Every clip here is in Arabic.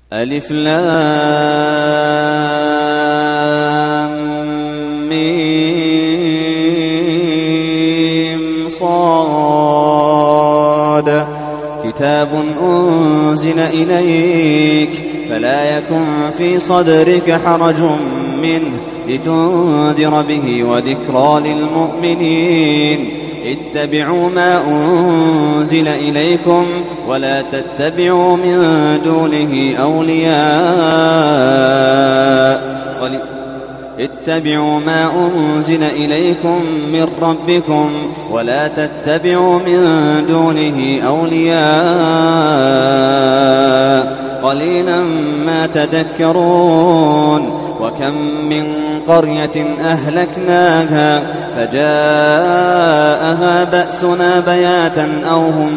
ألف لام ميم صاد كتاب أنزل إليك فلا يكن في صدرك حرج منه لتنذر به وذكرى للمؤمنين اتبعوا ما أنزل إليكم ولا تتبعوا من دونه أولياء اتبعوا ما أنزل إليكم من ربكم ولا تتبعوا من دونه أولياء قليلا ما تذكرون وكم من قرية أهلكناها فجاءها بأسنا بياتا أو هم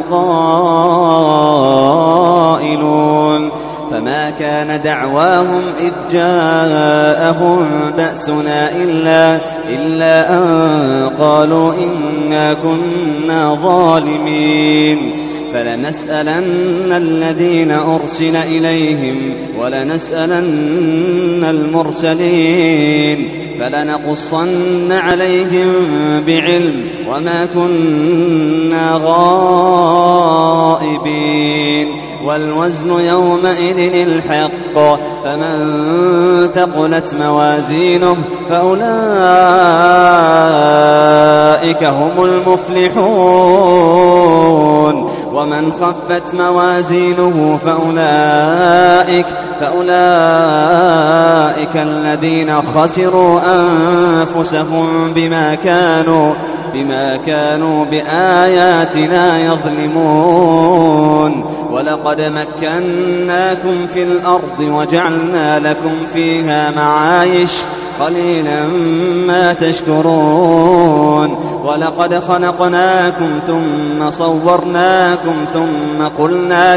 قائلون فما كان دعواهم إذ جاءهم بأسنا إلا أن قالوا إنا كنا ظالمين فلنسألن الذين أرسل إليهم ولنسألن المرسلين فلنقصن عليهم بعلم وما كنا غائبين والوزن يومئذ الحق فمن ثقلت موازينه فأولئك هم المفلحون ومن خفت موازينه فأولئك الذين خسروا أنفسهم بما كانوا بآياتنا يظلمون ولقد مكناكم في الأرض وجعلنا لكم فيها معايش قليلا ما تشكرون ولقد خلقناكم ثم صورناكم ثم قلنا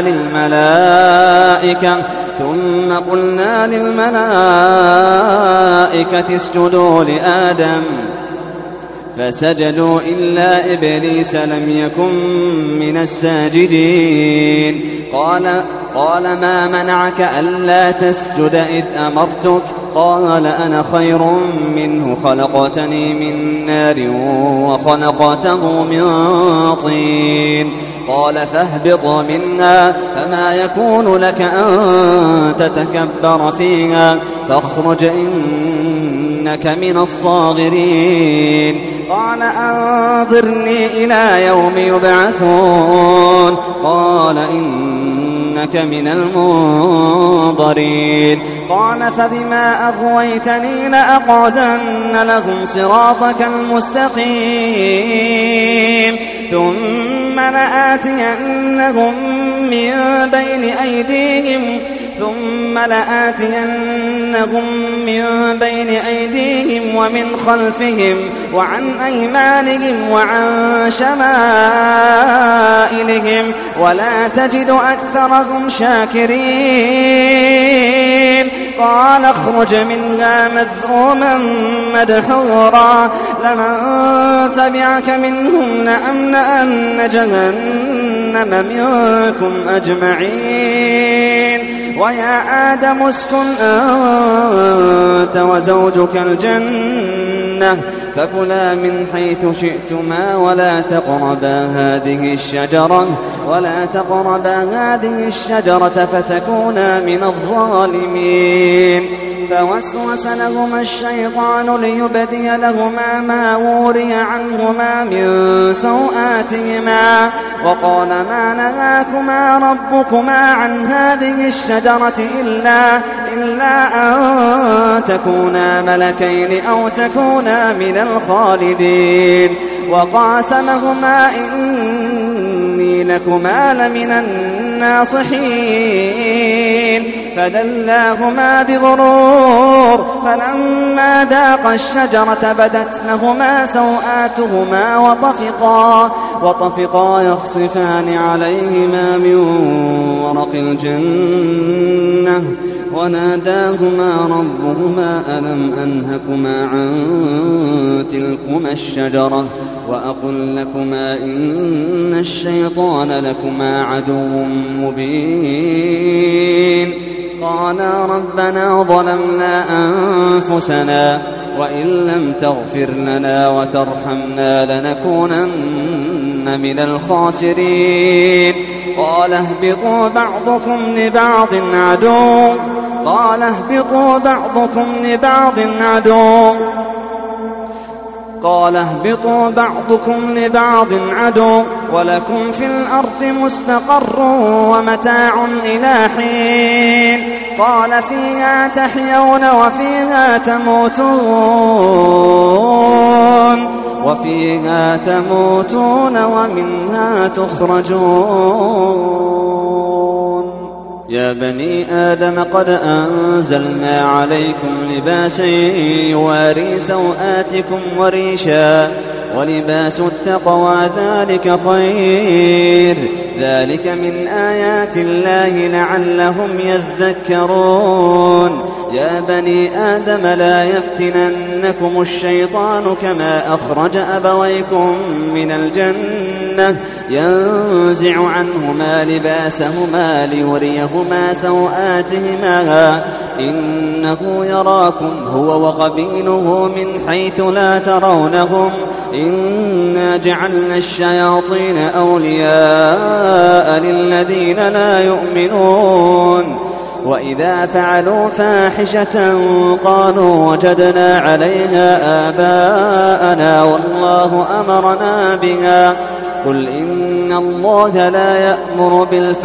للملائكة اسجدوا لآدم فسجدوا إلا إبليس لم يكن من الساجدين قال ما منعك ألا تسجد إذ أمرتك قال أنا خير منه خلقتني من نار وخلقته من طين قال فاهبط منها فما يكون لك أن تتكبر فيها فاخرج إنك من الصاغرين قال أنظرني إلى يوم يبعثون قال إنك من المنظرين قال فبما أغويتني لأقعدن لهم صراطك المستقيم ثم لآتينهم من بين أيديهم ومن خلفهم وعن أيمانهم وعن شمائلهم ولا تجد أكثرهم شاكرين قال اخرج منها مذءوما مدحورا لمن تبعك منهم لأملأن جهنم منكم أجمعين ويا آدم اسكن أنت وزوجك الجنة فكلا من حيث شئتما ولا تقربا هذه الشجرة فتكونا من الظالمين فوسوس لهما الشيطان ليبدي لهما ما وري عنهما من سوآتهما وقال ما نهاكما ربكما عن هذه الشجرة إلا أن تكونا ملكين أو تكونا من الخالدين وقاسمهما إني لكما لمن الناصحين فدلاهما بغرور فلما ذاقا الشجرة بدت لهما سوآتهما وطفقا يخصفان عليهما من ورق الجنة وناداهما ربهما ألم أنهكما عن تلكما الشجرة وأقل لكما إن الشيطان لكما عدو مبين قالا ربنا ظلمنا أنفسنا وإن لم تغفر لنا وترحمنا لنكونن من الخاسرين قال اهبطوا بعضكم لبعض عدو ولكم في الأرض مستقر ومتاع إلى حين قال فيها تحيون وفيها تموتون ومنها تخرجون يا بني آدم قد أنزلنا عليكم لباسا يواري سوآتكم وريشا ولباس التقوى ذلك خير ذلك من آيات الله لعلهم يذكرون يا بني آدم لا يفتننكم الشيطان كما أخرج أبويكم من الجنة ينزع عنهما لباسهما ليريهما سوآتهما إنه يراكم هو وقبيله من حيث لا ترونهم إنا جعلنا الشياطين أولياء للذين لا يؤمنون وإذا فعلوا فاحشة قالوا وجدنا عليها آباءنا والله أمرنا بها قل إن الله لا يأمر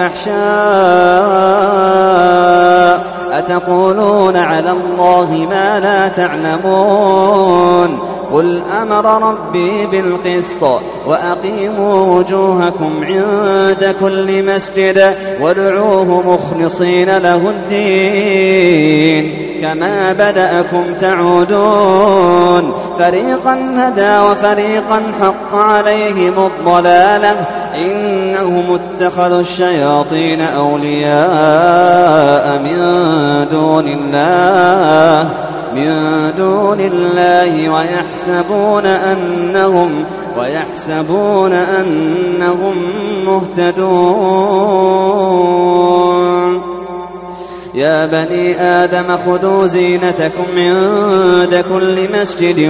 بالفحشاء أتقولون على الله ما لا تعلمون قل أمر ربي بالقسط وأقيموا وجوهكم عند كل مسجد وادعوه مخلصين له الدين كما بدأكم تعودون فريقا هدى وفريقا حق عليهم الضلالة إنهم اتخذوا الشياطين أولياء من دون الله ويحسبون أنهم مهتدون يا بني آدم خذوا زينتكم عند كل مسجد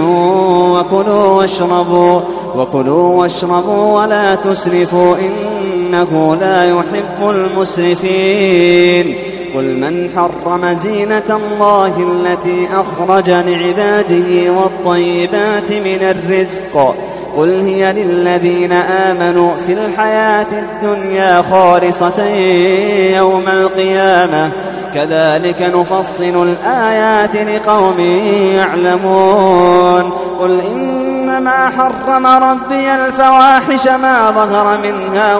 وكلوا واشربوا ولا تسرفوا إنه لا يحب المسرفين قل من حرم زينة الله التي أخرج لعباده والطيبات من الرزق قل هي للذين آمنوا في الحياة الدنيا خالصة يوم القيامة كذلك نفصل الآيات لقوم يعلمون قل إنما حرم ربي الفواحش ما ظهر منها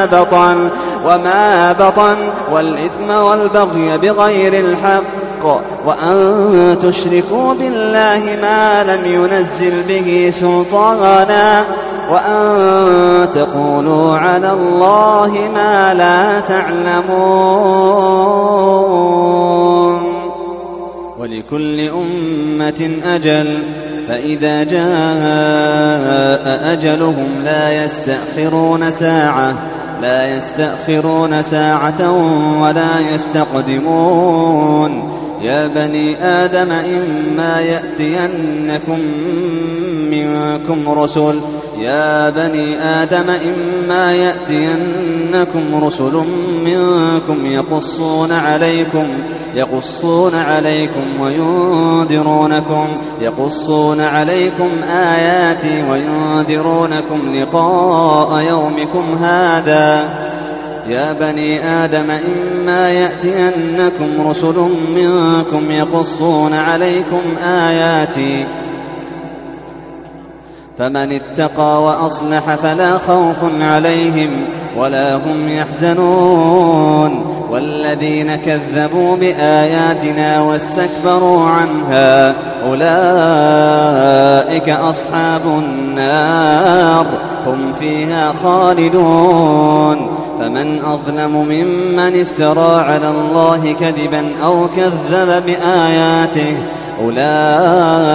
وما بطن والإثم والبغي بغير الحق وأن تشركوا بالله ما لم ينزل به سلطانا وأن تقولوا على الله ما لا تعلمون ولكل أمة أجل فإذا جاء أجلهم لا يستأخرون ساعة ولا يستقدمون يا بني آدم إما يأتينكم رسل منكم يقصون عليكم يقصون عليكم آياتي وينذرونكم لقاء يومكم هذا يا بني آدم إما يأتينكم رسل منكم يقصون عليكم آياتي فمن اتقى وأصلح فلا خوف عليهم ولا هم يحزنون والذين كذبوا بآياتنا واستكبروا عنها أولئك أصحاب النار هم فيها خالدون فمن أظلم ممن افترى على الله كذبا أو كذب بآياته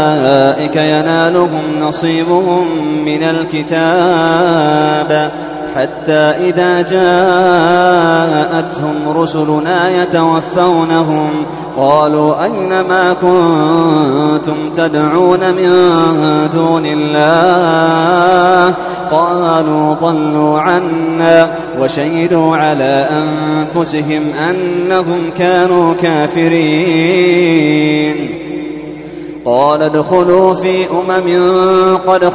أولئك ينالهم نصيبهم من الكتاب حتى إذا جاءتهم رسلنا يتوفونهم قالوا أين ما كنتم تدعون من دون الله قالوا ضلوا عنا وشهدوا على أنفسهم أنهم كانوا كافرين. قال ادخلوا في قد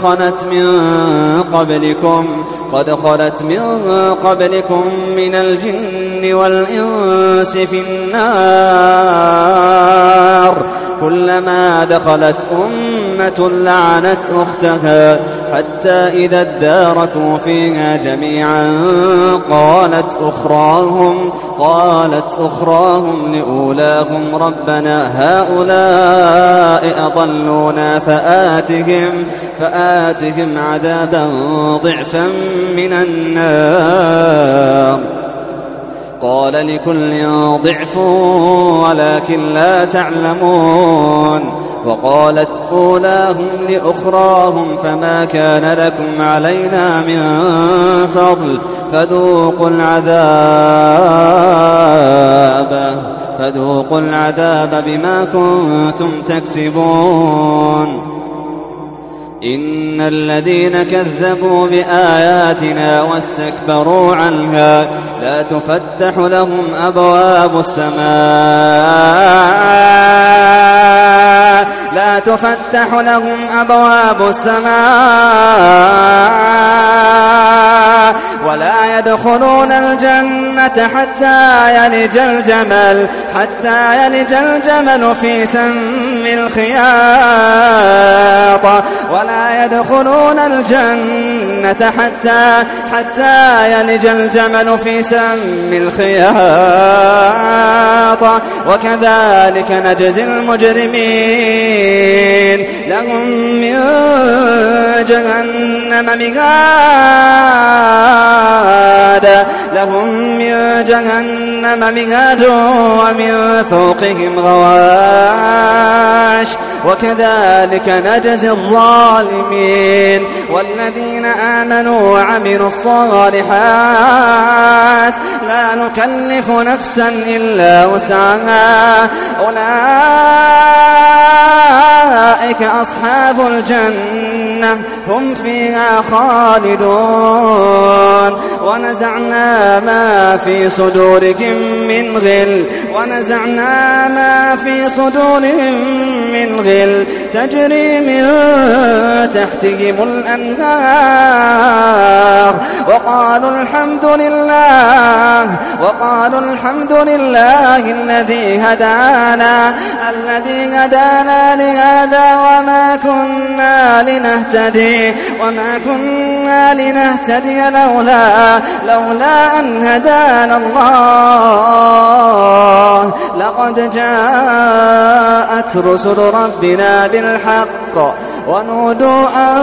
خلت من قبلكم من الجن والإنس في النار كلما دخلت أمة لعنت أختها حتى إذا اداركوا فيها جميعا قالت أخراهم لأولاهم ربنا هؤلاء أضلونا فآتهم عذابا ضعفا من النار قال لكل ضعف ولكن لا تعلمون. وقالت أولاهم لأخراهم فما كان لكم علينا من فضل فذوقوا العذاب بما كنتم تكسبون. إن الذين كذبوا بآياتنا واستكبروا عنها لا تفتح لهم أبواب السماء ولا يدخلون الجنة حتى يلج الجمل في سم الخياط ولا يدخلون الجنة حتى يلج الجمل في سم الخياط وكذلك نجزي المجرمين. لهم من جهنم مهاد ومن فوقهم غواش وكذلك نجزي الظالمين. والذين آمنوا وعملوا الصالحات لا نكلف نفسا إلا وسعها أولئك أصحاب الجنة هم فيها خالدون. ونزعنا ما في صدورهم من غل تجري من تحتهم الأنهار وقالوا الحمد لله الذي هدانا لهذا وما كنا لنهتدي لولا أن هدانا الله لقد جاءت رسل ربنا بالحق ونودوا أن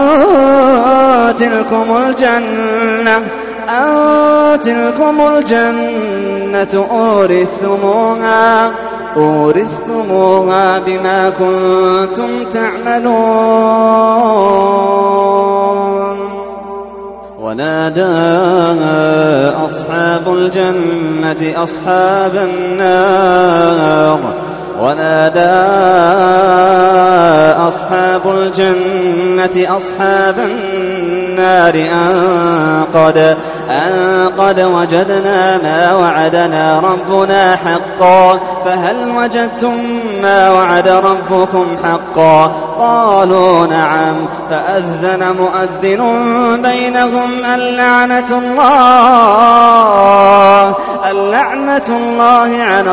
تلكم الجنة أورثتموها بما كنتم تعملون. ونادى أصحاب الجنة أصحاب النار أن قد وجدنا ما وعدنا ربنا حقا فهل وجدتم ما وعد ربكم حقا قالوا نعم فأذن مؤذن بينهم اللعنة الله على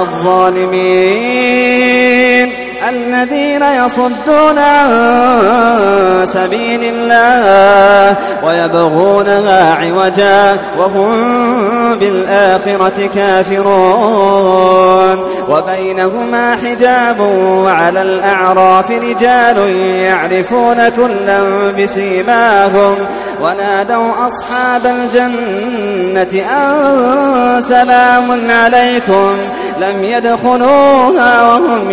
الظالمين الذين يصدون عن سبيل الله ويبغونها عوجا وهم بالآخرة كافرون. وبينهما حجاب وعلى الأعراف رجال يعرفون كلا بسيماهم ونادوا أصحاب الجنة أن سلام عليكم لم يدخلوها وهم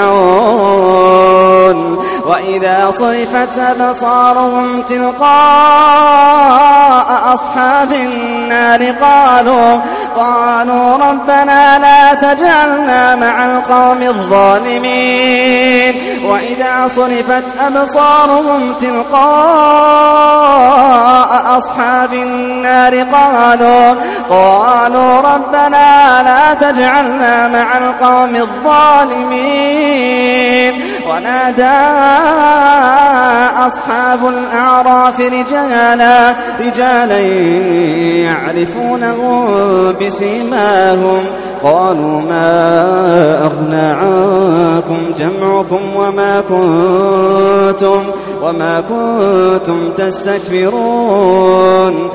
يطمعون وإذا صرفت أبصارهم تلقاء أصحاب النار قالوا ربنا لا تجعلنا مع القوم الظالمين وإذا صرفت أبصارهم تلقاء أصحاب النار قالوا ربنا لا تجعلنا مع القوم الظالمين ونادى أصحاب الأعراف رجالا يعرفونهم بسيماهم قالوا ما أغنى عنكم جمعكم وما كنتم تستكبرون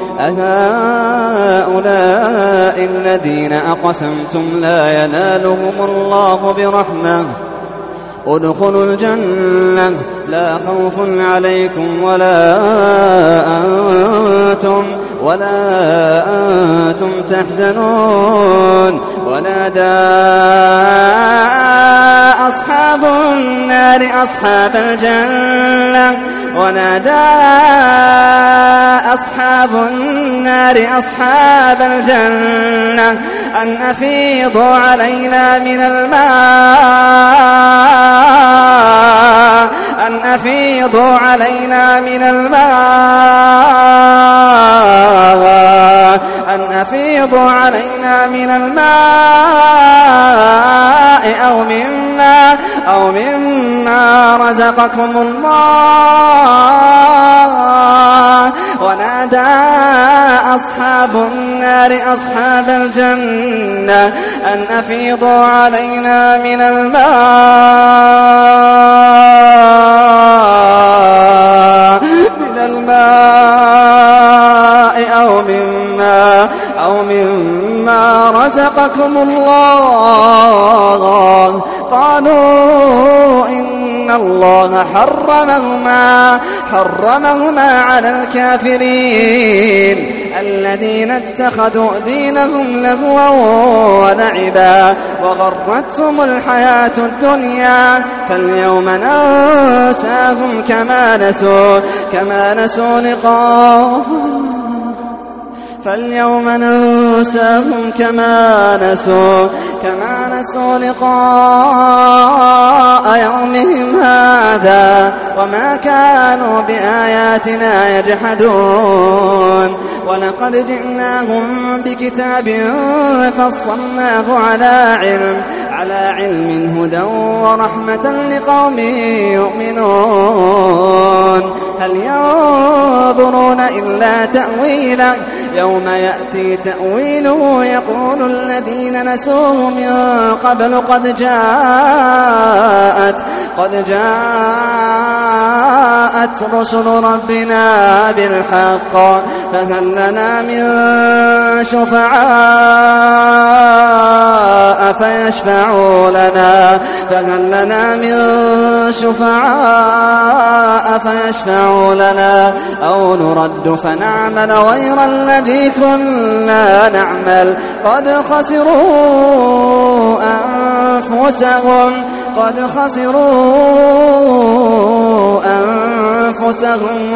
أهؤلاء الذين أقسمتم لا ينالهم الله برحمة ادخلوا الجنة لا خوف عليكم ولا أنتم تحزنون ونادى أصحاب النار أصحاب الجنة أن أفيضوا علينا من الماء أو مما رزقكم الله ونادى أصحاب النار أصحاب الجنة أن أفيضوا علينا من الماء أو مما رزقكم الله قالوا إن الله حرمهما على الكافرين الذين اتخذوا دينهم لهوا ولعبا وغرتهم الحياة الدنيا فاليوم ننساهم كما نسوا لقاء يومهم هذا وما كانوا بآياتنا يجحدون ولقد جئناهم بكتاب فصلناه على علم هدى ورحمة لقوم يؤمنون هل ينظرون إلا تأويله يوم يأتي تأويله يقول الذين نسوه من قبل قد جاءت رسل ربنا بالحق فهل لنا من شفعاء فيشفعوا لنا أو نرد فنعمل غير الذي كنا نعمل قد خسروا أنفسهم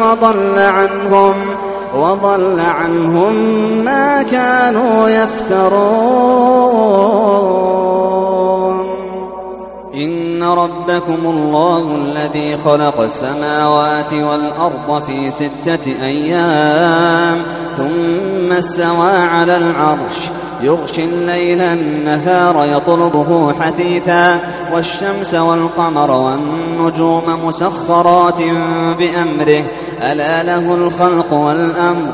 وضل عنهم ما كانوا يفترون إن ربكم الله الذي خلق السماوات والأرض في 6 أيام ثم استوى على العرش يغشي الليل النهار يطلبه حثيثا والشمس والقمر والنجوم مسخرات بأمره ألا له الخلق والأمر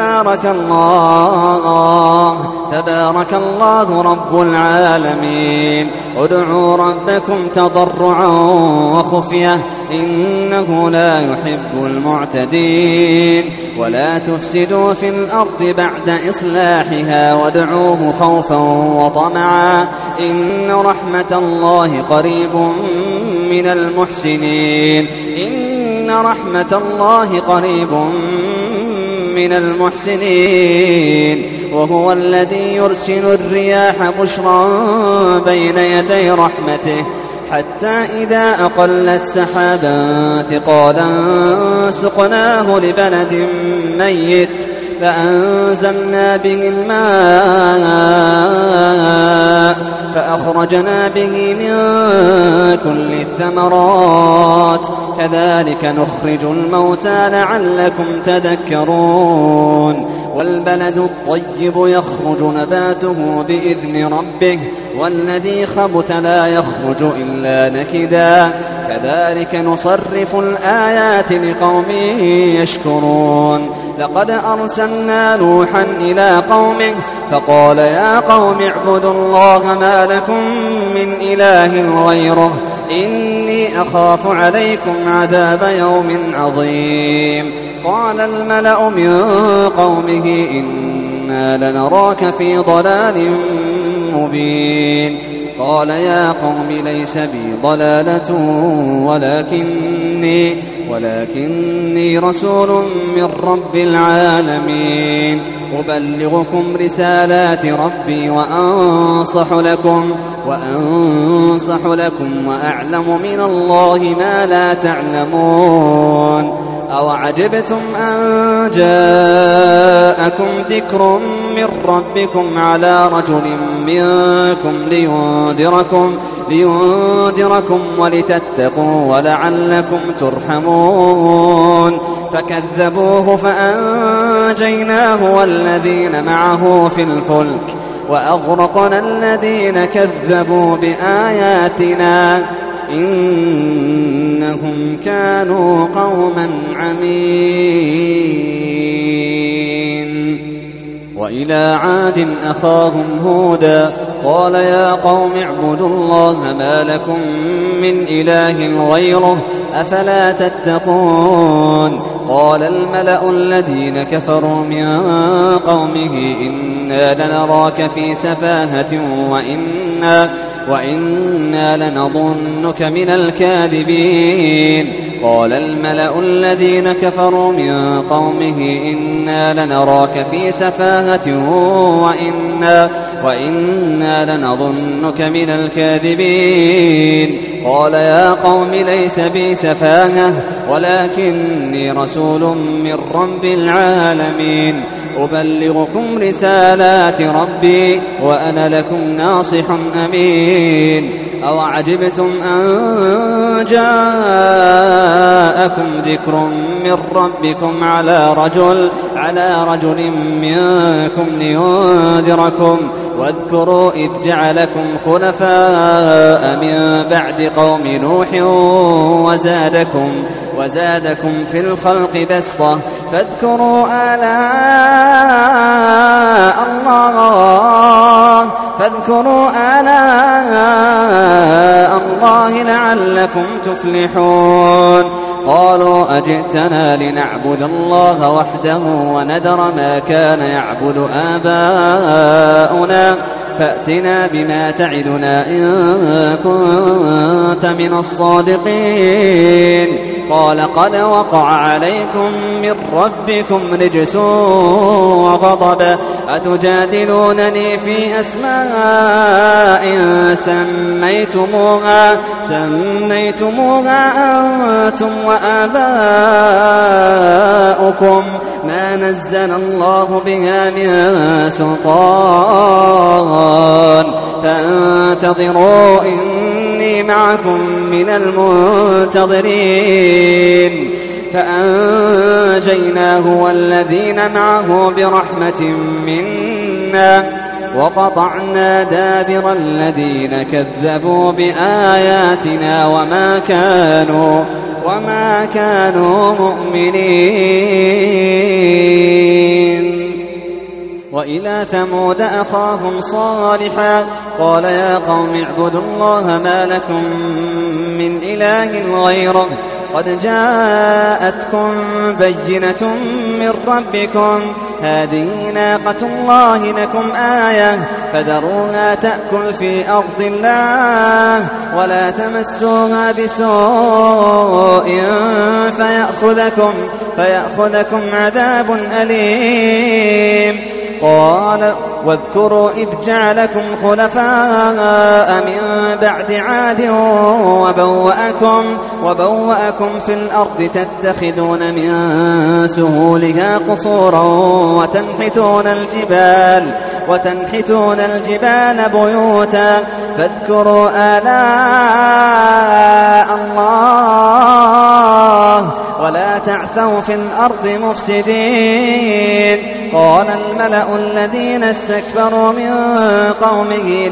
تبارك الله رب العالمين ادعوا ربكم تضرعا وخفية إنه لا يحب المعتدين ولا تفسدوا في الأرض بعد إصلاحها وادعوه خوفا وطمعا إن رحمة الله قريب من المحسنين إن رحمة الله قريب من المحسنين. وهو الذي يرسل الرياح بشرا بين يدي رحمته حتى إذا أقلت سحابا ثقالا سقناه لبلد ميت فأنزلنا به الماء فأخرجنا به من كل الثمرات كذلك نخرج الموتى لعلكم تذكرون. والبلد الطيب يخرج نباته بإذن ربه والذي خبث لا يخرج إلا نكدا كذلك نصرف الآيات لقوم يشكرون. لقد أرسلنا نوحا إلى قومه فقال يا قوم اعبدوا الله ما لكم من إله غيره إني أخاف عليكم عذاب يوم عظيم. قال الملأ من قومه إنا لنراك في ضلال مبين. قال يا قوم ليس بي ضلالة ولكني رسول من رب العالمين أبلغكم رسالات ربي وأنصح لكم وأعلم من الله ما لا تعلمون. أوعجبتم أن جاءكم ذكر من ربكم على رجل منكم لينذركم ولتتقوا ولعلكم ترحمون. فكذبوه فأنجيناه والذين معه في الفلك وأغرقنا الذين كذبوا بآياتنا إنهم كانوا قوما عمين. وإلى عاد أخاهم هودا قال يا قوم اعبدوا الله ما لكم من إله غيره أفلا تتقون. قال الملأ الذين كفروا من قومه إنا لنراك في سفاهة وإنا لنظنك من الكاذبين. قال الملأ الذين كفروا من قومه إنا لنراك في سفاهة وإنا لنظنك من الكاذبين. قال يا قوم ليس بي سفاهة ولكني رسول من رب العالمين أبلغكم رسالات ربي وأنا لكم ناصح أمين. أوعجبتم أن جاءكم ذكر من ربكم على رجل منكم لينذركم واذكروا إذ جعلكم خلفاء من بعد قوم نوح وزادكم في الخلق بسطة فاذكروا آلاء الله لعلكم تفلحون. قالوا أجئتنا لنعبد الله وحده ونذر ما كان يعبد آباؤنا فأتنا بما تعدنا إن كنت من الصادقين. قال قد وقع عليكم من ربكم رجس وغضب أتجادلونني في أسماء سميتموها أنتم وآباؤكم ما نزل الله بها من سلطان فانتظروا إني معكم من المنتظرين. فأنجيناه والذين معه برحمة منا وقطعنا دابر الذين كذبوا بآياتنا وما كانوا مؤمنين. وإلى ثمود أخاهم صالحا قال يا قوم اعبدوا الله ما لكم من إله غيره قد جاءتكم بينة من ربكم هذه ناقة الله لكم آية فذروها تأكل في أرض الله ولا تمسوها بسوء فيأخذكم عذاب أليم. قال واذكروا إذ جعلكم خلفاء من بعد عاد وبوأكم في الأرض تتخذون من سهولها قصورا وتنحتون الجبال بيوتا فاذكروا آلاء الله ولا تعثوا في الأرض مفسدين. قال الملأ الذين استكبروا من قومه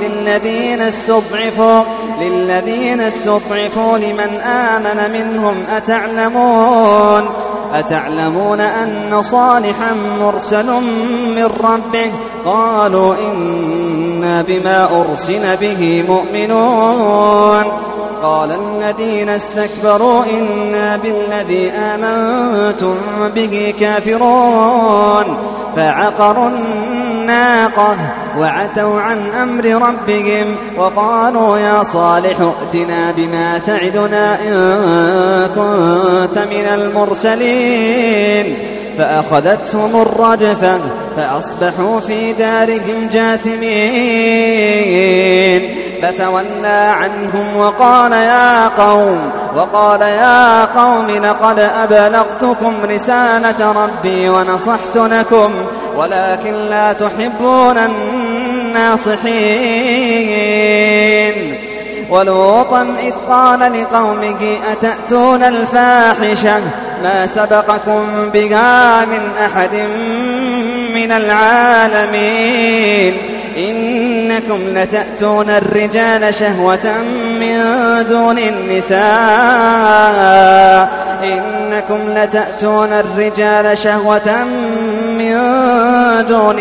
للذين استضعفوا لمن آمن منهم أتعلمون أن صالحا مرسل من ربه؟ قالوا إنا بما أرسل به مؤمنون. قال الذين استكبروا إنا بالذي آمنتم به كافرون. فعقروا الناقة وعتوا عن أمر ربهم وقالوا يا صالح ائتنا بما تعدنا إن كنت من المرسلين. فأخذتهم الرجفة فأصبحوا في دارهم جاثمين. فتولى عنهم وقال يا قوم لقد أبلغتكم رسالة ربي ونصحت لكم ولكن لا تحبون الناصحين. ولوطا إذ قال لقومه أتأتون الفاحشة ما سبقكم بها من أحد من العالمين إنكم لتأتون الرجال شهوة من دون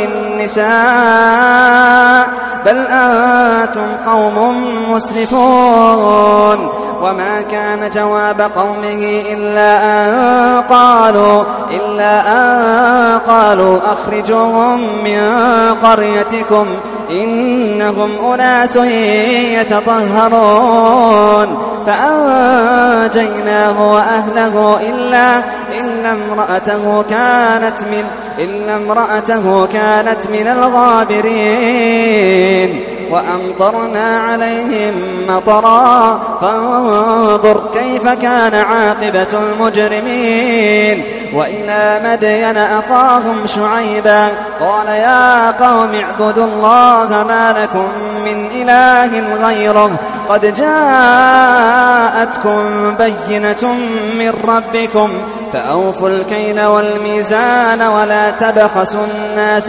النساء بل أنتم قوم مسرفون. وما كان جواب قومه إلا أن قالوا أخرجوهم من قريتكم إنهم أناس يتطهرون. فأنجيناه وأهله إلا امرأته كانت من الغابرين. وأمطرنا عليهم مطرا فانظر كيف كان عاقبة المجرمين. وإلى مدين أخاهم شعيبا قال يا قوم اعبدوا الله ما لكم من إله غيره قد جاءتكم بينة من ربكم فأوفوا الكيل والميزان ولا تبخسوا الناس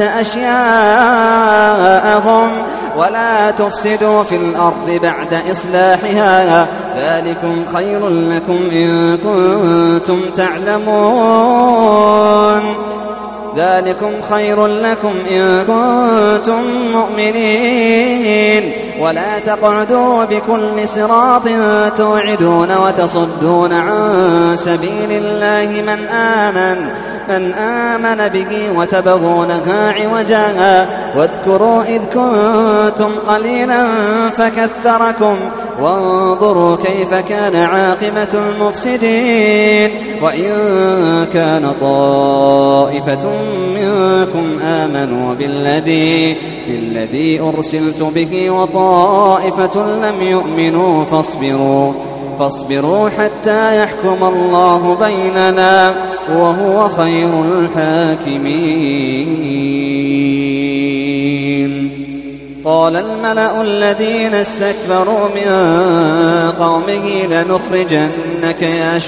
أشياءهم ولا تفسدوا في الأرض بعد إصلاحها ذلكم خير لكم إن كنتم مؤمنين. ولا تقعدوا بكل صراط توعدون وتصدون عن سبيل الله من آمن به وتبغونها عوجا. واذكروا إذ كنتم قليلا فكثركم وانظروا كيف كان عاقبة المفسدين. وإن كان طائفة منكم آمنوا بالذي أرسلت به وطائفة لم يؤمنوا فاصبروا حتى يحكم الله بيننا وهو خير الحاكمين. قال الملأ الذين استكبروا من قومه لنخرجنك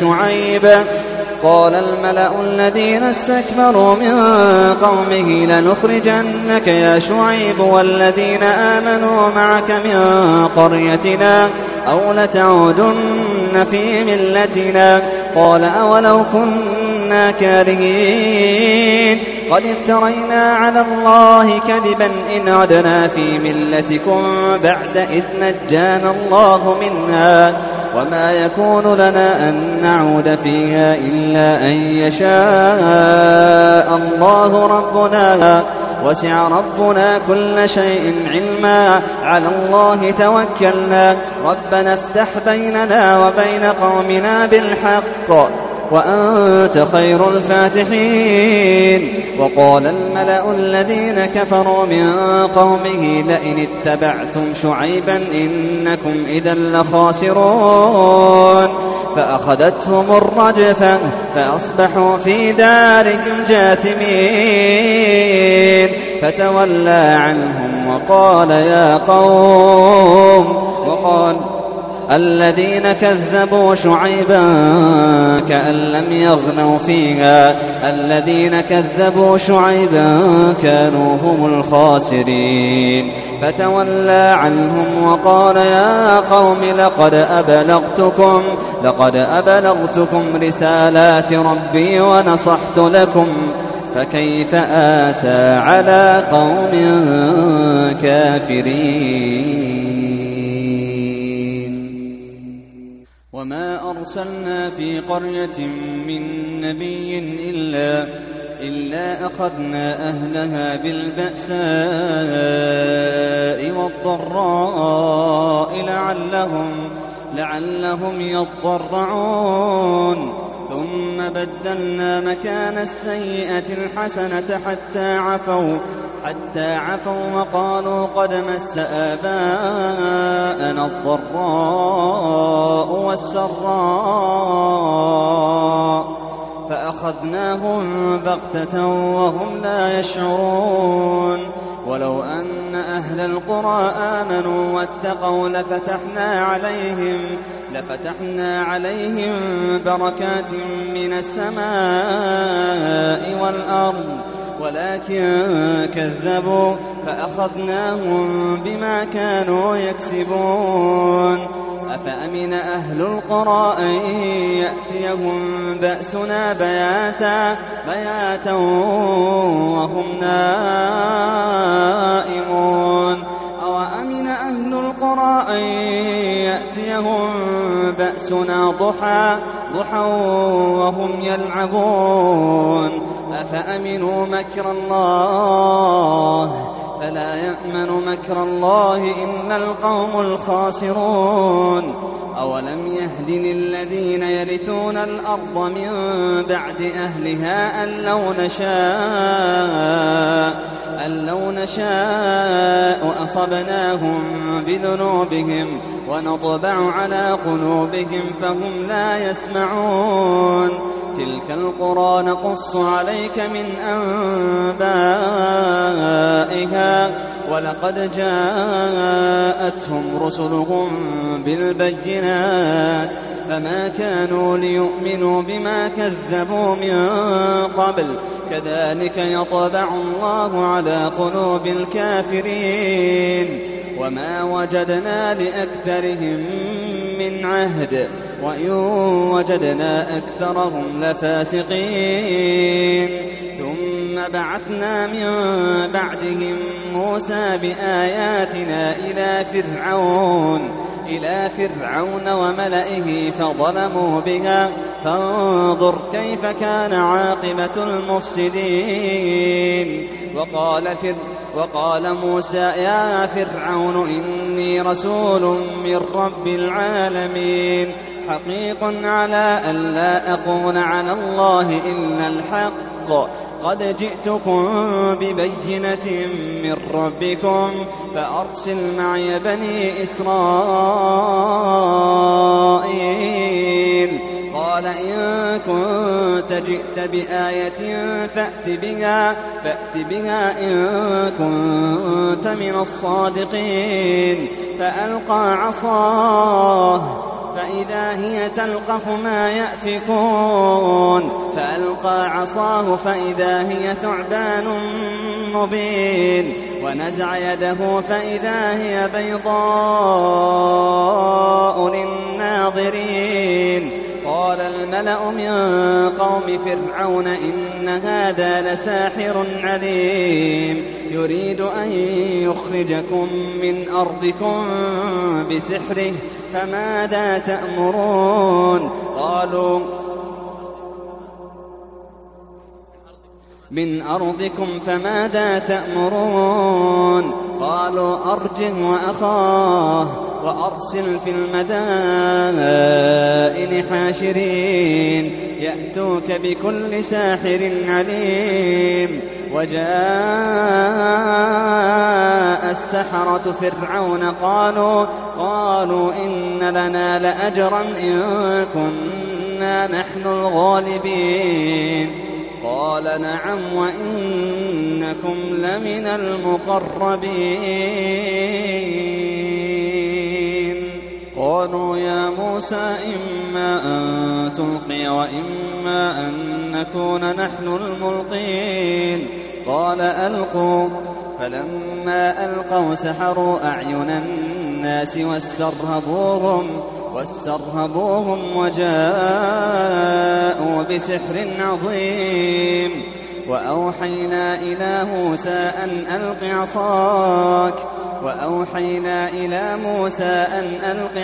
يا شعيب والذين آمنوا معك من قريتنا أو لتعودن في ملتنا. قال أولو كنا كارهين قد افترينا على الله كذبا إن عدنا في ملتكم بعد إذ نجانا الله منها وما يكون لنا أن نعود فيها إلا أن يشاء الله ربنا وسع ربنا كل شيء علما، على الله توكلنا، ربنا افتح بيننا وبين قومنا بالحق وأنت خير الفاتحين. وقال الملأ الذين كفروا من قومه لئن اتبعتم شعيبا إنكم إذا لخاسرون، فأخذتهم الرجفة فأصبحوا في دارهم جاثمين، فتولى عنهم وقال يا قوم، الذين كذبوا شعيبا كأن لم يغنوا فيها، الذين كذبوا شعيبا كانوا هم الخاسرين، فتولى عنهم وقال يا قوم لقد أبلغتكم رسالات ربي ونصحت لكم، فكيف آسى على قوم كافرين. وما أرسلنا في قرية من نبي إلا أخذنا أهلها بالبأساء والضراء لعلهم يضرعون، ثم بدلنا مكان السيئة الحسنة حتى عفوا وقالوا قد مس آباءنا الضراء والسراء فأخذناهم بغتة وهم لا يشعرون. ولو أن أهل القرى آمنوا واتقوا لفتحنا عليهم بركات من السماء والأرض، ولكن كذبوا فأخذناهم بما كانوا يكسبون. أفأمن أهل القرى أن يأتيهم بأسنا بياتا وهم نائمون، أوأمن أهل القرى أن يأتيهم بأسنا ضحى وهم يلعبون، أفأمنوا مكر الله فلا يأمن مكر الله إلا القوم الخاسرون. أولم يهد للذين يرثون الأرض من بعد أهلها أن لو نشاء أصبناهم بذنوبهم ونطبع على قلوبهم فهم لا يسمعون. تلك القرى نقص عليك من أنبائها، ولقد جاءتهم رسلهم بالبينات، فما كانوا ليؤمنوا بما كذبوا من قبل، كذلك يطبع الله على قلوب الكافرين. وما وجدنا لأكثرهم من عهد، وإن وجدنا أكثرهم لفاسقين. ثم بعثنا من بعدهم موسى بآياتنا إلى فرعون وملئه فظلموا بها، فانظر كيف كان عاقبة المفسدين. وقال موسى يا فرعون إني رسول من رب العالمين، حقيق على أن لا أقول على الله إلا الحق، قد جئتكم ببينة من ربكم فأرسل معي بني إسرائيل. قال إن كنت جئت بآية فأت بها إن كنت من الصادقين. فألقى عصاه فإذا هي تلقف ما يأفكون، فألقى عصاه فإذا هي ثعبان مبين، ونزع يده فإذا هي بيضاء للناظرين. قال الملأ من قوم فرعون إن هذا لساحر عليم، يريد أن يخرجكم من أرضكم بسحره، فماذا تأمرون؟ من أرضكم فماذا تأمرون قالوا أرجه وأخاه وأرسل في المدائن حاشرين يأتوك بكل ساحر عليم وجاء السحرة فرعون قالوا إن لنا لأجرا إن كنا نحن الغالبين قال نعم وإنكم لمن المقربين قالوا يا موسى إما أن تلقي وإما أن نكون نحن الملقين قال ألقوا فلما ألقوا سحروا أعين الناس واسترهبوهم وجاءوا بسحر عظيم وأوحينا إلى موسى أن ألق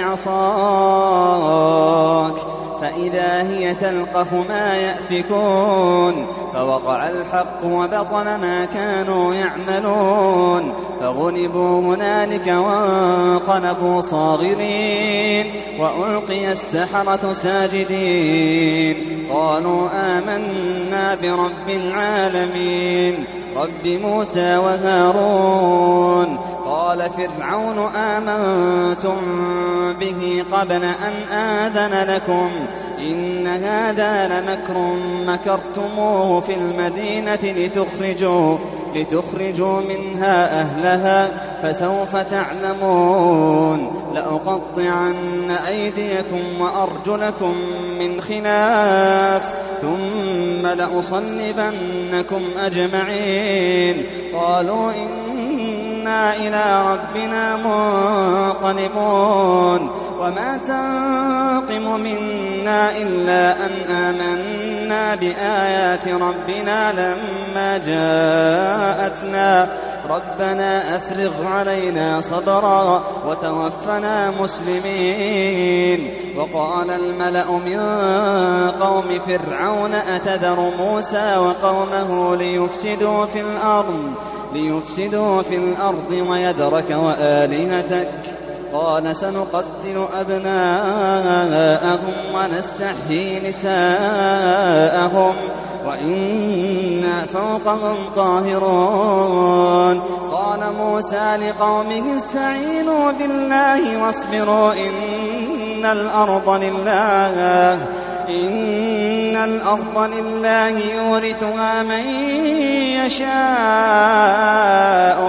عصاك فإذا هي تلقف ما يأفكون فوقع الحق وبطل ما كانوا يعملون فغلبوا هنالك وانقلبوا صاغرين وألقي السحرة ساجدين قالوا آمنا برب العالمين رب موسى وهارون قال فرعون آمنتم به قبل أن آذن لكم إن هذا لمكر مكرتموه في المدينة لتخرجوا منها أهلها فسوف تعلمون لأقطعن أيديكم وأرجلكم من خلاف ثم لأصلبنكم أجمعين قالوا إنا إلى ربنا منقلبون وما تنقم منا إلا أن آمنا بآيات ربنا لما جاءتنا ربنا أفرغ علينا صبرا وتوفنا مسلمين وقال الملأ من قوم فرعون أتذر موسى وقومه ليفسدوا في الأرض ويذرك وآلهتك قال سنقتل أبناءهم ونستحيي نساءهم وإنا فوقهم قاهرون قال موسى لقومه استعينوا بالله واصبروا إن الأرض لله يورثها من يشاء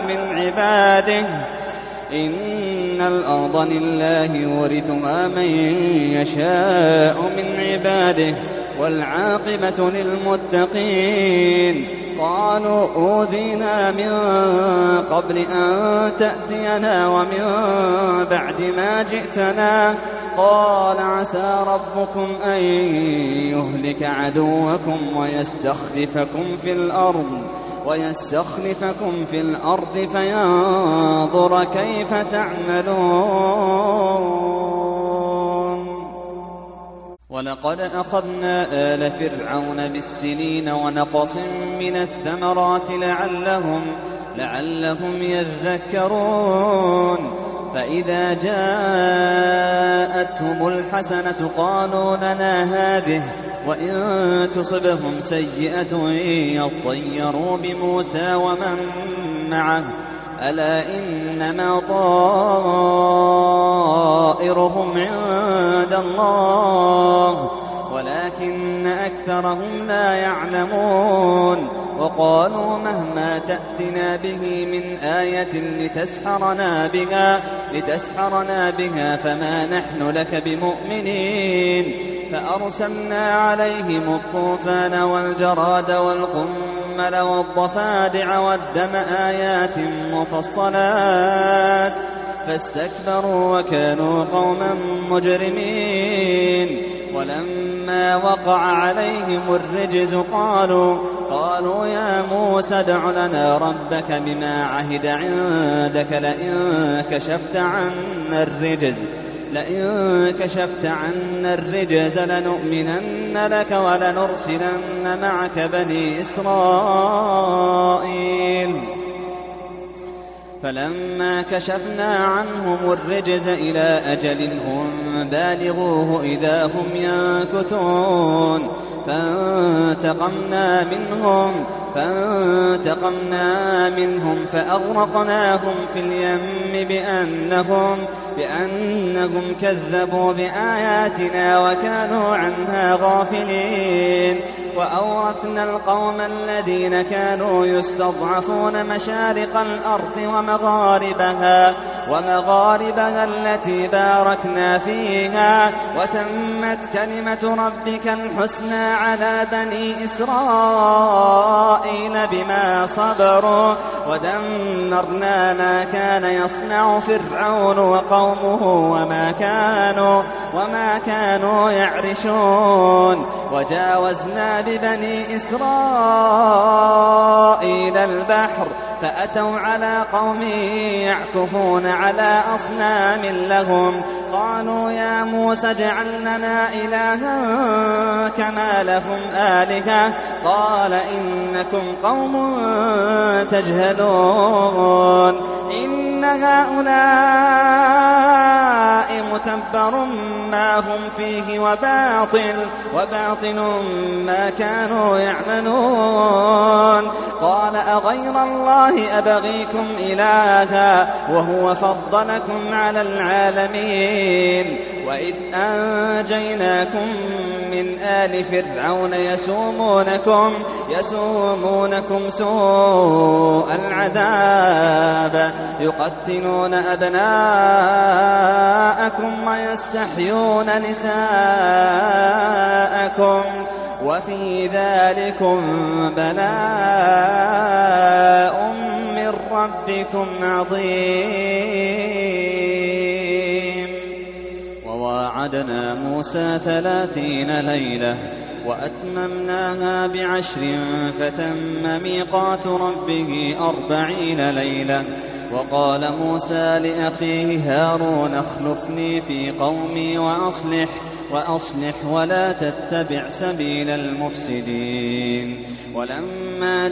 من عباده والعاقبة للمتقين قالوا أوذينا من قبل أن تأتينا ومن بعد ما جئتنا قال عسى ربكم أن يهلك عدوكم ويستخلفكم في الأرض فينظر كيف تعملون ولقد أخذنا آل فرعون بالسنين ونقص من الثمرات لعلهم يذكرون فإذا جاءتهم الحسنة قالوا لنا هذه وإن تصبهم سيئة يطيروا بموسى ومن معه ألا إنما طائرهم عند الله ولكن أكثرهم لا يعلمون وقالوا مهما تأتنا به من آية لتسحرنا بها فما نحن لك بمؤمنين فأرسلنا عليهم الطوفان والجراد والقمل والضفادع والدم آيات مفصلات فاستكبروا وكانوا قوما مجرمين ولما وقع عليهم الرجز قالوا يا موسى ادع لنا ربك بما عهد عندك لئن لئن كشفت عنا الرجز لنؤمنن لك ولنرسلن معك بني إسرائيل فلما كشفنا عنهم الرجز إلى أجل هم بالغوه إذا هم ينكثون فانتقمنا منهم فأغرقناهم في اليم بأنهم كذبوا بآياتنا وكانوا عنها غافلين وأورثنا القوم الذين كانوا يستضعفون مشارق الأرض ومغاربها التي باركنا فيها وتمت كلمة ربك الحسنى على بني إسرائيل بما صبروا ودمرنا ما كان يصنع فرعون وقومه وما كانوا يعرشون وجاوزنا ببني إسرائيل البحر فأتوا على قوم يعكفون على أصنام لهم قالوا يا موسى اجعل لنا إلها كما لهم آلهة قال إنكم قوم تجهلون إن هؤلاء متبر ما هم فيه وباطل ما كانوا يعملون قال أغير الله أبغيكم إلها وهو فضلكم على العالمين وإذ أنجيناكم من آل فرعون يسومونكم سوء العذاب يقتلون أبناءكم ويستحيون نساءكم وفي ذلكم بلاء من ربكم عظيم وواعدنا موسى 30 ليلة وأتممناها ب10 فتم ميقات ربه 40 ليلة وقال موسى لأخيه هارون اخلفني في قومي وأصلح ولا تتبع سبيل المفسدين ولما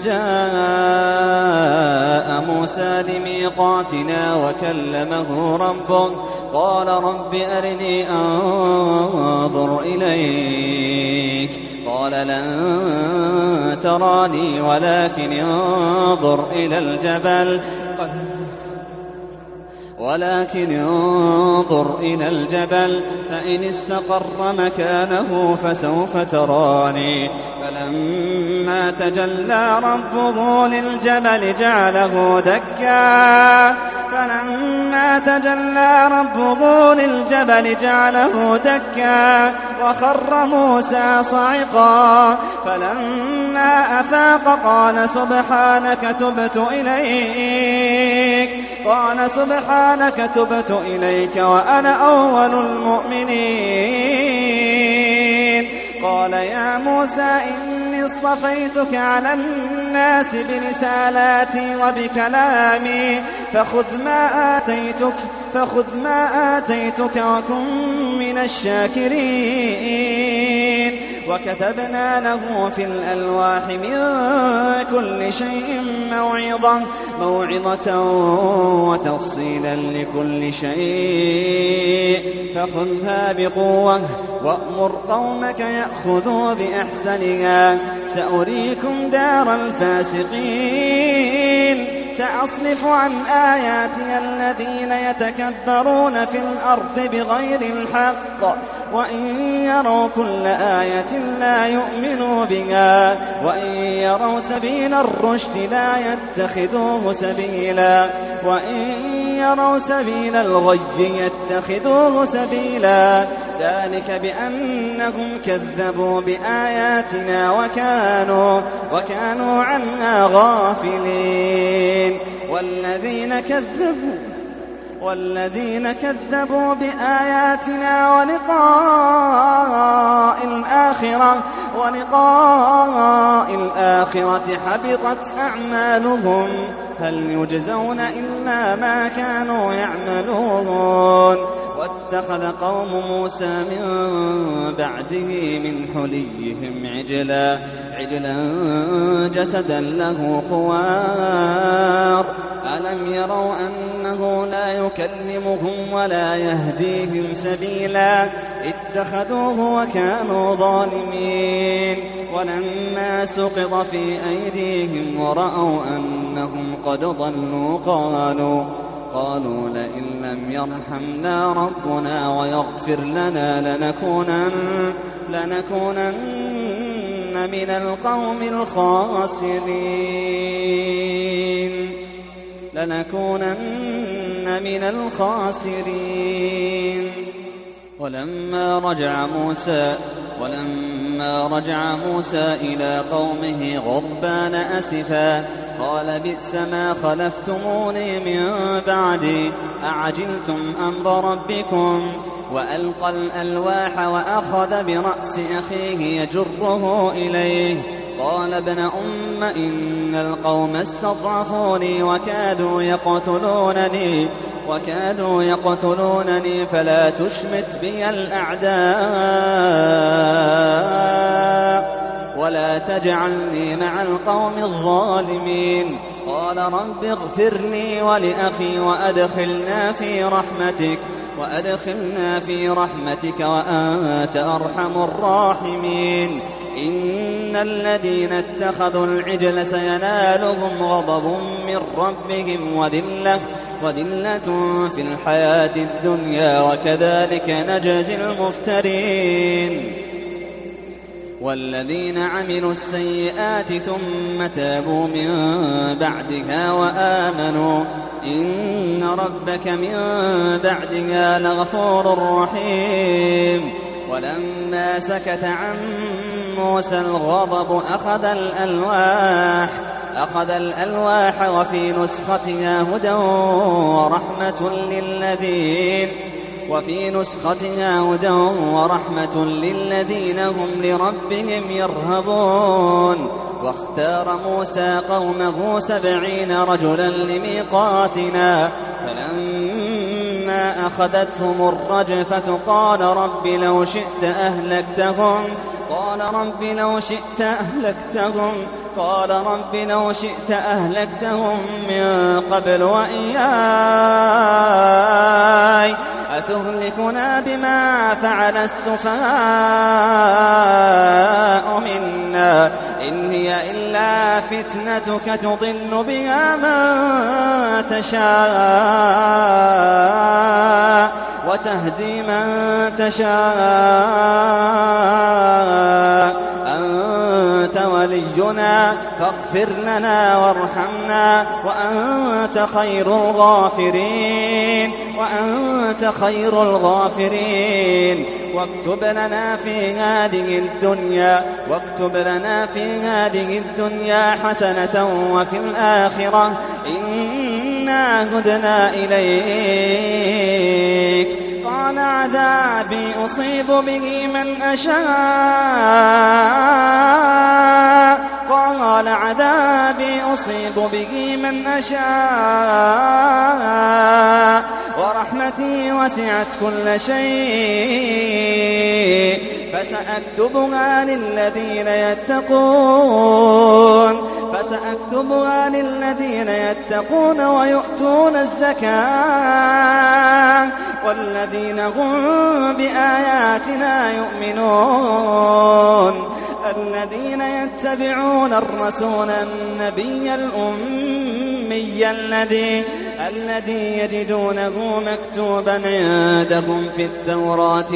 جاء موسى لميقاتنا وكلمه ربه قال رب أرني أنظر إليك قال لن تراني ولكن انظر إلى الجبل فإن استقر مكانه فسوف تراني فلما تجلى ربه للجبل جعله دكا وخر موسى صعقا فلما أفاق قال سبحانك تبت إليك وأنا أول المؤمنين قال يا موسى إني اصطفيتك على الناس برسالاتي وبكلامي فخذ ما آتيتك وكن من الشاكرين وكتبنا له في الألواح من كل شيء موعظة وتفصيلا لكل شيء فخذها بقوة وأمر قومك يأخذوا بأحسنها سأريكم دار الفاسقين سأصرف عن آياتي الذين يتكبرون في الأرض بغير الحق وإن يروا كل آية لا يؤمنوا بها وإن يروا سبيل الرشد لا يتخذوه سبيلا وإن يروا سبيل الغي يتخذوه سبيلا ذلك بأنهم كذبوا بآياتنا وكانوا عنها غافلين والذين كذبوا بآياتنا ولقاء الآخرة حبطت أعمالهم هل يجزون إلا ما كانوا يعملون اتخذ قوم موسى من بعده من حليهم عجلا جسدا له خوار ألم يروا أنه لا يكلمهم ولا يهديهم سبيلا اتخذوه وكانوا ظالمين ولما سقط في أيديهم ورأوا أنهم قد ضلوا قالوا لئن لم يرحمنا ربنا ويغفر لنا لنكونن من القوم الخاسرين ولما رجع موسى إلى قومه غضبان أسفا قال بئس ما خلفتموني من بعدي أعجلتم أمر ربكم وألقى الألواح وأخذ برأس أخيه يجره إليه قال ابن أم إن القوم استضعفوني وكادوا يقتلونني فلا تشمت بي الأعداء ولا تجعلني مع القوم الظالمين قال رب اغفر لي ولأخي وأدخلنا في رحمتك وأنت أرحم الراحمين إن الذين اتخذوا العجل سينالهم غضب من ربهم وذلة في الحياة الدنيا وكذلك نجزي المفترين والذين عملوا السيئات ثم تابوا من بعدها وآمنوا إن ربك من بعدها لغفور رحيم ولما سكت عن موسى الغضب أخذ الألواح وفي نسختها هدى ورحمة للذين هم لربهم يرهبون واختار موسى قومه 70 رجلا لميقاتنا فلما أخذتهم الرجفة قال رب لو شئت أهلكتهم من قبل وإياي أتهلكنا بما فعل السفهاء منا إن هي إلا فتنتك تضل بها من تشاء وتهدي من تشاء أنت ولينا فاغفر لنا وارحمنا وأنت خير الغافرين واكتب لنا في هذه الدنيا حسنة وفي الآخرة إنا هدنا إليك قال عذابي أصيب به من أشاء ورحمتي وسعت كل شيء فسأكتبها للذين يتقون ويؤتون الزكاة والذين هم بآياتنا يؤمنون الذين يتبعون الرسول النبي الأمي الذي يجدونه مكتوبا عندهم في التوراة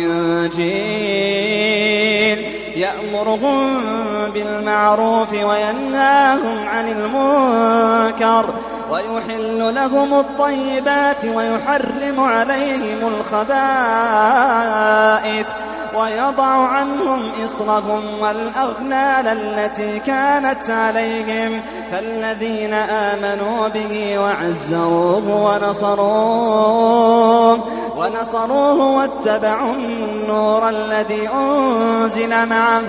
والإنجيل يأمرهم بالمعروف وينهاهم عن المنكر ويحل لهم الطيبات ويحرم عليهم الخبائث ويضع عنهم إصرهم والأغلال التي كانت عليهم فالذين آمنوا به وعزروه ونصروه واتبعوا النور الذي أنزل معه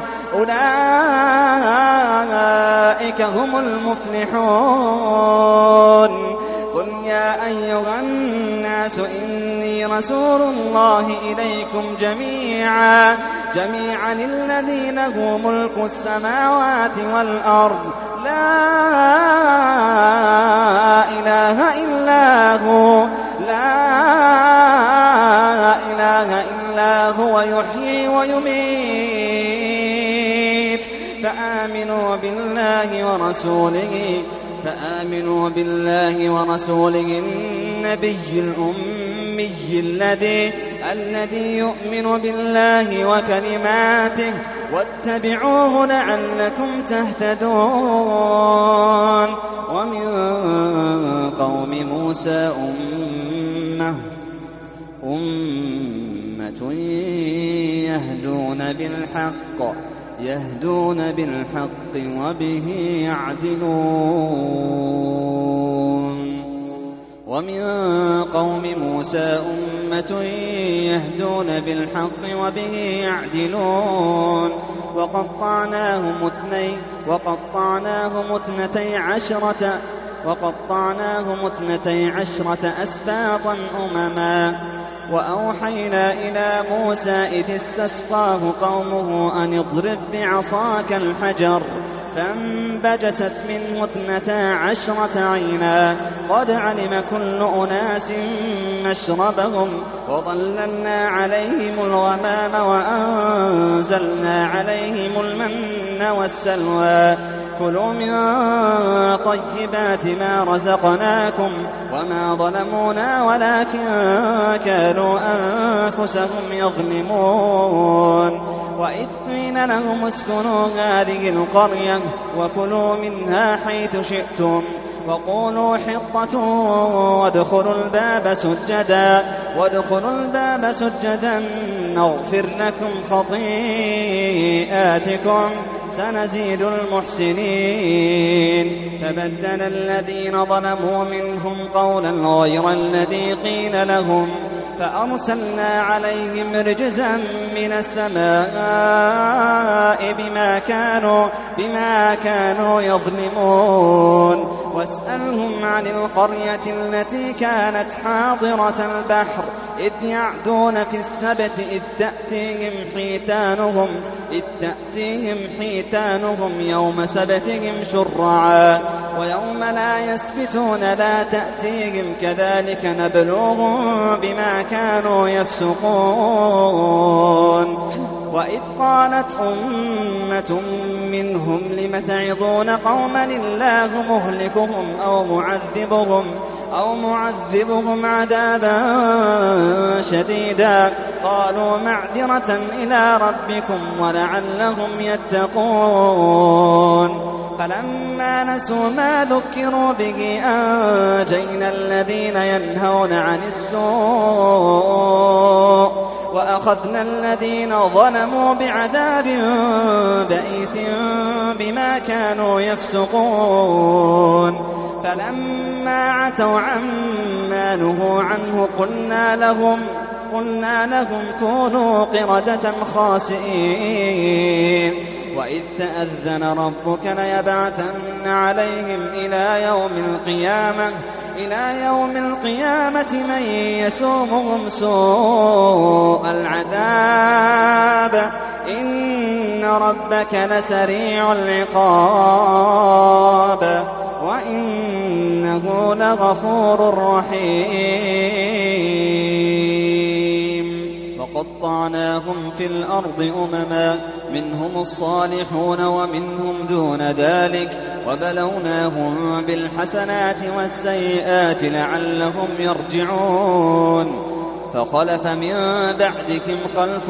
أولئك هم المفلحون قل يا أيها الناس إني رسول الله إليكم جميعا الذي له ملك السماوات والأرض لا إله إلا هو يحيي ويميت فآمنوا بالله ورسوله النبي الأمي الذي يؤمن بالله وكلماته واتبعوه لعلكم تهتدون. ومن قوم موسى أمة يهدون بالحق وبه يعدلون. ومن قوم موسى أمة يهدون بالحق وبه يعدلون. وقطعناهم اثنتي عشرة أسباطا أمما. وأوحينا إلى موسى إذ استسقاه قومه أن اضرب بعصاك الحجر فانبجست منه 12 عينا قد علم كل أناس مشربهم وظللنا عليهم الغمام وأنزلنا عليهم المن والسلوى كلوا من طيبات ما رزقناكم وما ظلمونا ولكن كانوا أنفسهم يظلمون. وإذ قيل لهم اسكنوا هذه القرية وكلوا منها حيث شئتم وقولوا حطة وادخلوا الباب سجدا نغفر لكم خطيئاتكم سنزيد المحسنين. فبدل الذين ظلموا منهم قولا غير الذي قيل لهم فأرسلنا عليهم رجزا من السماء بما كانوا يظلمون. واسألهم عن القرية التي كانت حاضرة البحر إذ يعدون في السبت إذ تأتيهم حيتانهم يوم سبتهم شرعا ويوم لا يسبتون لا تأتيهم كذلك نبلوهم بما كانوا يفسقون. وإذ قالت أمة منهم لم تعظون قوما الله مهلكهم أو معذبهم عذابا شديدا قالوا معذرة إلى ربكم ولعلهم يتقون. فلما نسوا ما ذكروا به أنجينا الذين ينهون عن السوء وأخذنا الذين ظلموا بعذاب بئيس بما كانوا يفسقون. فلما عتوا عما نهوا عنه قلنا لهم كونوا قردة خاسئين. وإذ تأذن ربك ليبعثن عليهم إلى يوم القيامة من يسومهم سوء العذاب إن ربك لسريع العقاب وإنه لغفور رحيم. وقطعناهم في الأرض أمما منهم الصالحون ومنهم دون ذلك وبلوناهم بالحسنات والسيئات لعلهم يرجعون. فخلف من بعدكم خلف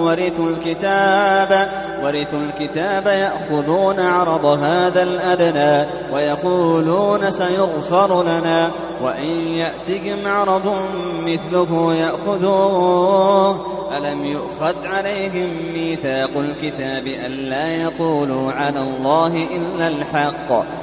ورثوا الكتاب يأخذون عرض هذا الأدنى ويقولون سيغفر لنا وإن يأتكم عرض مثله يأخذوه. ألم يؤخذ عليهم ميثاق الكتاب ألا يقولوا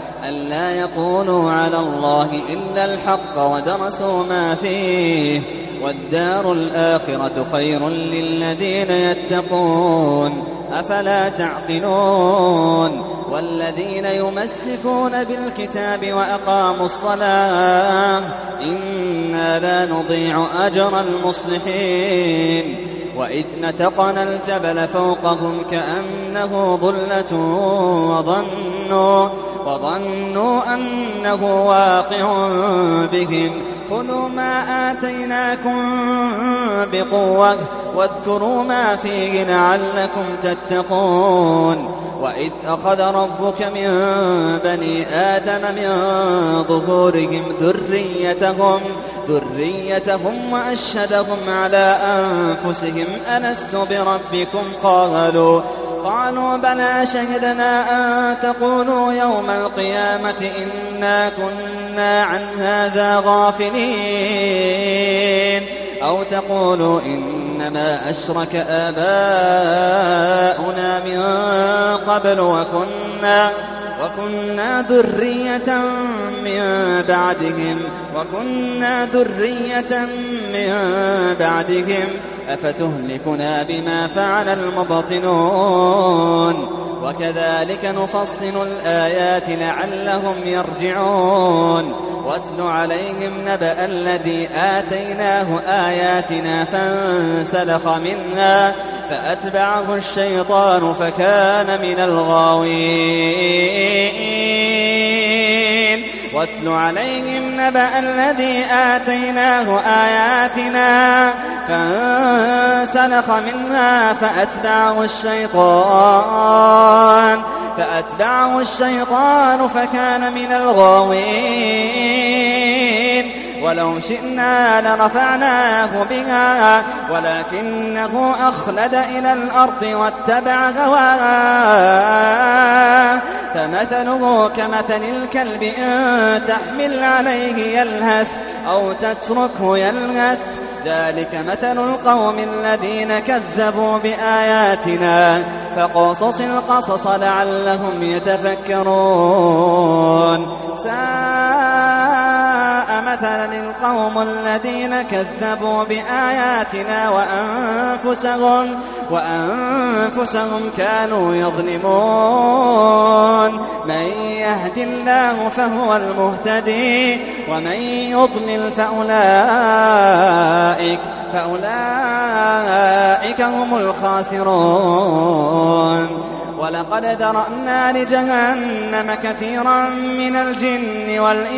على الله إلا الحق ودرسوا ما فيه والدار الآخرة خير للذين يتقون أفلا تعقلون والذين يمسكون بالكتاب وأقاموا الصلاة إنا لا نضيع أجر المصلحين وإذ نتقنا الجبل فوقهم كأنه ظلة وظنوا أنه واقع بهم خذوا ما آتيناكم بقوة واذكروا ما فيه لعلكم تتقون وإذ أخذ ربك من بني آدم من ظهورهم ذريتهم وأشهدهم على أنفسهم ألست بربكم قالوا بلى شهدنا أن تقولوا يوم القيامة إنا كنا عن هذا غافلين أو تقولوا إنما أشرك آباؤنا من قبل وكنا ذرية من بعدهم أفتهلكنا بما فعل المبطلون وكذلك نفصل الآيات لعلهم يرجعون واتل عليهم نبأ الذي آتيناه آياتنا فانسلخ منها فأتبعه الشيطان فكان من الغاوين واتل عليهم نبأ الذي آتيناه آياتنا فانسلخ منها فأتبعه الشيطان فكان من الغاوين ولو شئنا لرفعناه بها ولكنه أخلد إلى الأرض واتبع هواه فمثله كمثل الكلب إن تحمل عليه يلهث أو تتركه يلهث ذلك مثل القوم الذين كذبوا بآياتنا فقصص القصص لعلهم يتفكرون ساء مثلا القوم الذين كذبوا بآياتنا وأنفسهم كانوا يظلمون من يهد الله فهو المهتدي ومن يضلل فأولئك هم الخاسرون ولقد ذرأنا لجهنم كثيرا من الجن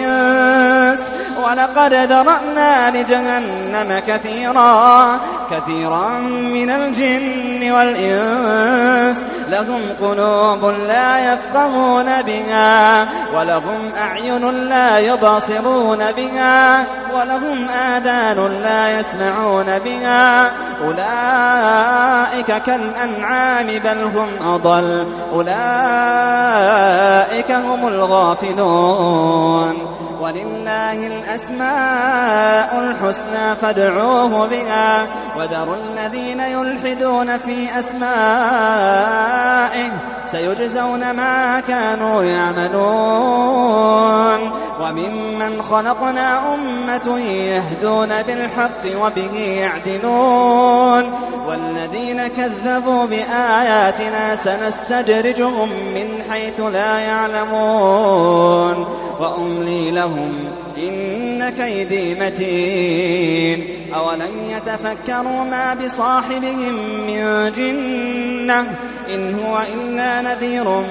والإنس لهم قلوب لا يفقهون بها ولهم أعين لا يبصرون بها ولهم آذان لا يسمعون بها أولئك كالأنعام بل هم أضل أولئك هم الغافلون ولله الأسماء الحسنى فادعوه بها وذروا الذين يلحدون في أسمائه سيجزون ما كانوا يعملون وممن خلقنا أمة يهدون بالحق وبه يعدلون والذين كذبوا بآياتنا سنستدرجهم من حيث لا يعلمون وأملي لهم إن كيدي متين أولم يتفكروا ما بصاحبهم من جنة إن هو إلا نذير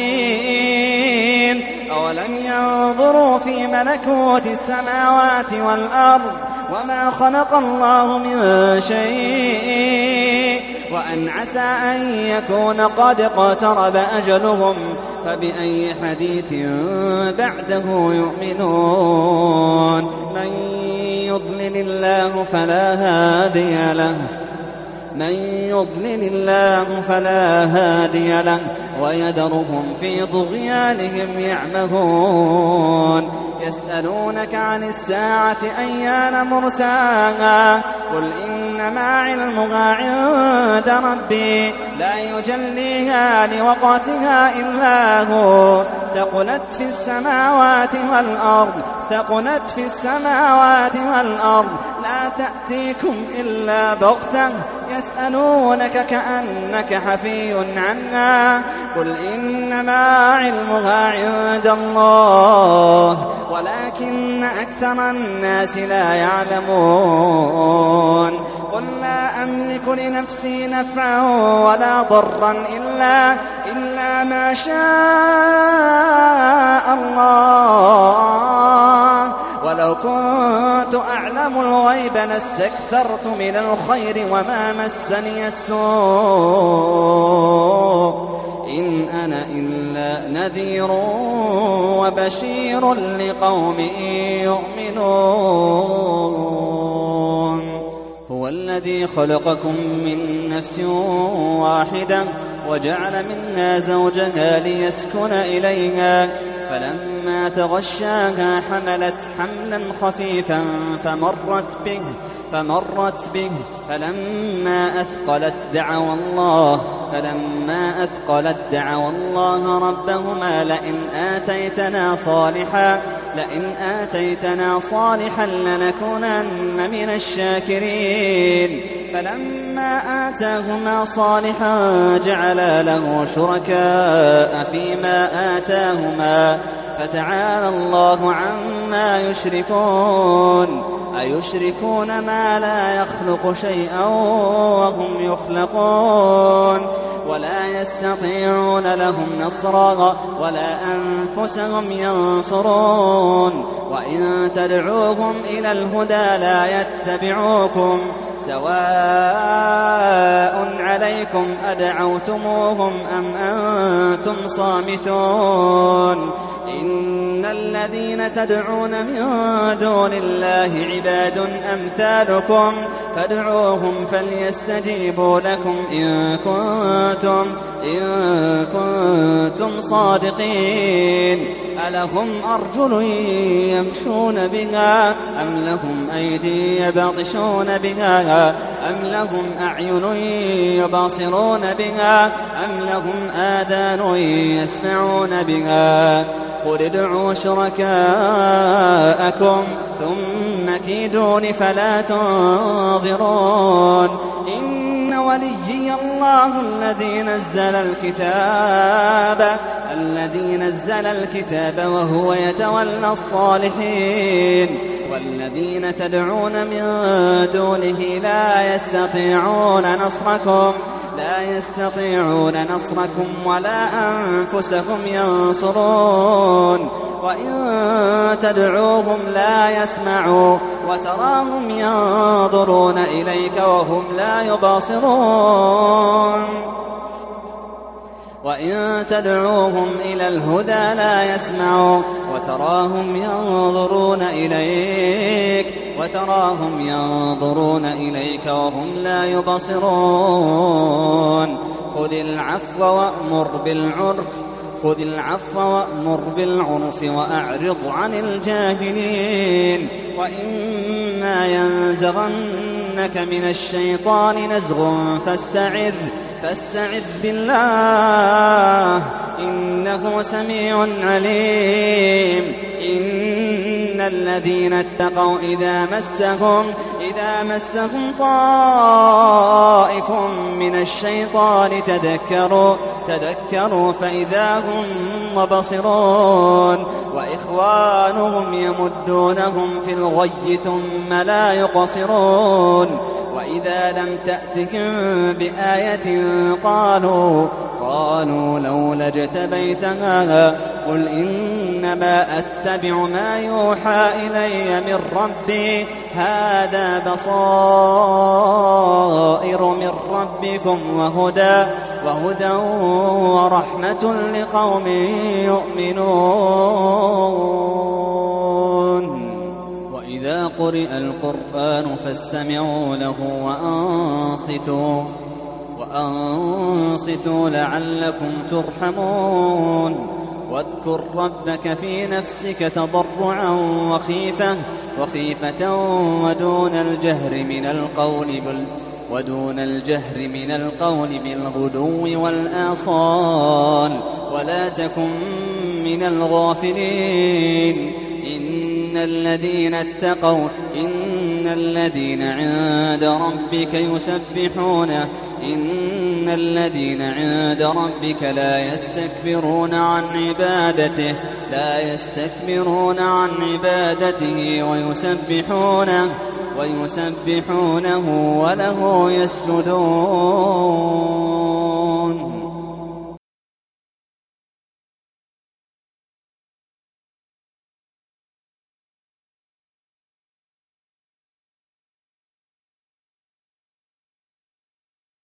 مبين أولم ينظروا في ملكوت السماوات والأرض وما خلق الله من شيء وأن عسى أن يكون قد اقترب أجلهم فبأي حديث بعده يؤمنون من يضلل الله فلا هادي له ويذرهم في طغيانهم يعمهون يسألونك عن الساعة أيان مرساها قل إنما علمها عند ربي لا يجليها لوقتها إلا هو ثقلت في السماوات والأرض لا تأتيكم إلا بغتة يسألونك كأنك حفي عنها قل إنما علمها عند الله ولكن أكثر الناس لا يعلمون قل لا أملك لنفسي نفعا ولا ضرا إلا ما شاء الله ولو كنت أعلم الغيب لاستكثرت من الخير وما مسني السوء إن أنا إلا نذير وبشير لقوم يؤمنون هو الذي خلقكم من نفس واحدة وجعل منها زوجها ليسكن إليها فلما تغشاها حملت حملا خفيفا فمرت به فلما أثقلت دعوا الله ربهما لئن آتيتنا صالحا لنكونن من الشاكرين فلما آتاهما صالحا جعلا له شركاء فيما آتاهما فتعالى الله عما يشركون أيشركون ما لا يخلق شيئا وهم يخلقون ولا يستطيعون لهم نصرا ولا أنفسهم ينصرون وإن تدعوهم إلى الهدى لا يتبعوكم سواء عليكم أدعوتموهم أم أنتم صامتون إن الذين تدعون من دون الله عباد أمثالكم فادعوهم فليستجيبوا لكم إن كنتم صادقين ألهم أرجل يمشون بها أم لهم أيدي يبطشون بها أم لهم أعين يبصرون بها أم لهم آذان يسمعون بها قل ادعوا شركاءكم ثم كيدون فلا تنظرون إن وليي الله الذي نزل الكتاب وهو يتولى الصالحين والذين تدعون من دونه لا يستطيعون نصركم ولا أنفسهم ينصرون وإن تدعوهم لا يسمعوا وتراهم ينظرون إليك وهم لا يبصرون وإن تدعوهم إلى الهدى لا يسمعوا وتراهم ينظرون إليك وهم لا يبصرون خذ العفو وأمر بالعرف وأعرض عن الجاهلين وإما ينزغنك من الشيطان نزغ فاستعذ بالله إنه سميع عليم إن الذين اتقوا إذا مسهم طائف من الشيطان تذكروا فإذا هم مبصرون وإخوانهم يمدونهم في الغي ثم لا يقصرون وإذا لم تأتكم بآية قالوا لولا اجتبيتها قل إنما أتبع ما يوحى إلي من ربي هذا بصائر من ربكم وهدى ورحمة لقوم يؤمنون وإذا قرئ القرآن فاستمعوا له وأنصتوا لعلكم ترحمون واذكر ربك في نفسك تضرعا وخيفة ودون الجهر من القول بالغدو والآصال ولا تكن من الغافلين. إن الذين عند ربك لا يستكبرون عن عبادته ويسبحونه وله يسجدون.